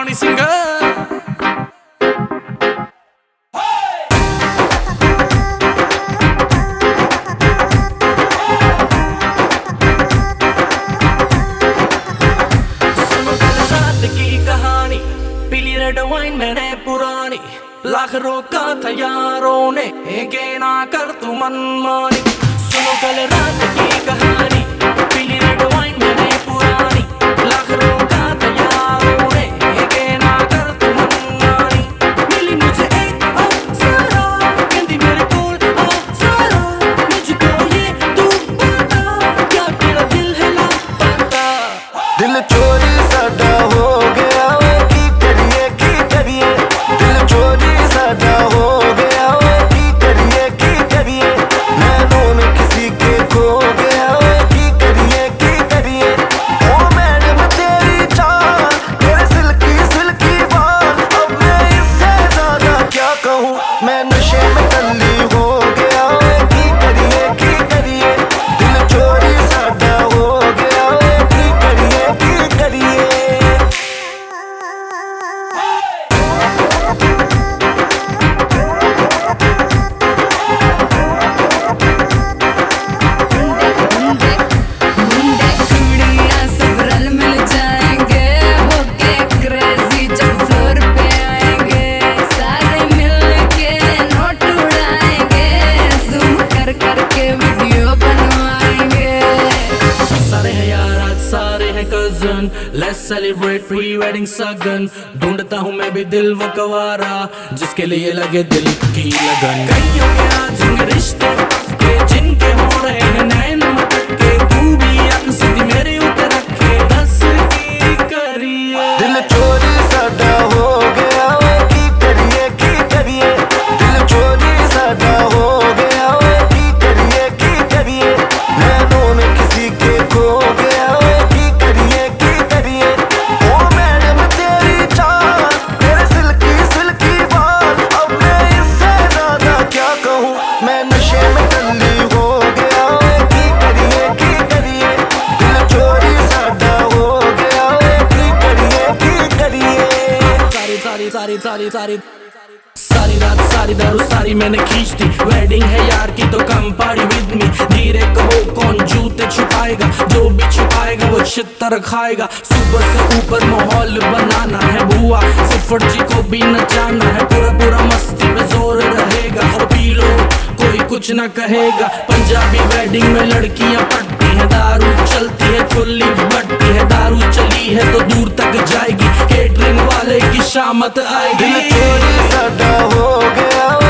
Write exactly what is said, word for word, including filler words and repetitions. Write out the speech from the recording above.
कहानी सिंगर। पीली red wine मैंने पुरानी, लाख रोका था यारों ने, के ना कर तू मनमानी। सुनो कल रात की कहानी, पीली रेड वाइन मैंने पुरानी, लाख रोका था यारों ने, के ना कर तू मनमानी। मिली मुझे एक अप्सरा, कहती मेरे कोल आ सारा, मुझको ये तू बता, क्या तेरा दिल है लापता। दिल चोरी साडा हो गया, मैं नशे में टल्ली हो गया, की करिए की करिए, दिल चोरी साडा हो गया, की करिए की करिए। Let's celebrate pre-wedding सगन, ढूंढता हूँ मैं भी दिल वो कवारा, जिसके लिए लगे दिल की लगन। कईयों के आज रिश्ते के, जिनके हो रहे हैं नैन मटके, तू भी अक सीधी मेरे ऊपर रखे, दस की करिए। दिल चोरी साडा हो गया, की करिए की करिए, दिल चोरी साडा हो गया, की करिए की करिए, नैनों में किसी के खो गया, मैं नशे में टल्ली हो गया, की करिए की करिए, दिल चोरी साडा हो गया, की करिए की करिए। सारी सारी सारी सारी सारी सारी रात सारी दारू सारी मैंने खींच दी, वेडिंग है यार की तो कम पार्टी विद मी। धीरे कहो कौन जूते छुपाएगा, जो भी छुपाएगा वो छितर खाएगा। सुबह से ऊपर माहौल बनाना है, बुआ फुफड़ जी को भी नचाना है, पूरा पूरा मस्ती में जोर रहेगा। और पी लो कोई कुछ ना कहेगा, पंजाबी वेडिंग में लड़कियां पटती हैं, दारू चलती है खुली बटती है, दारू चली है तो दूर तक जाएगी, केटरिंग वाले की शामत आएगी। दिल चोरी साडा हो गया।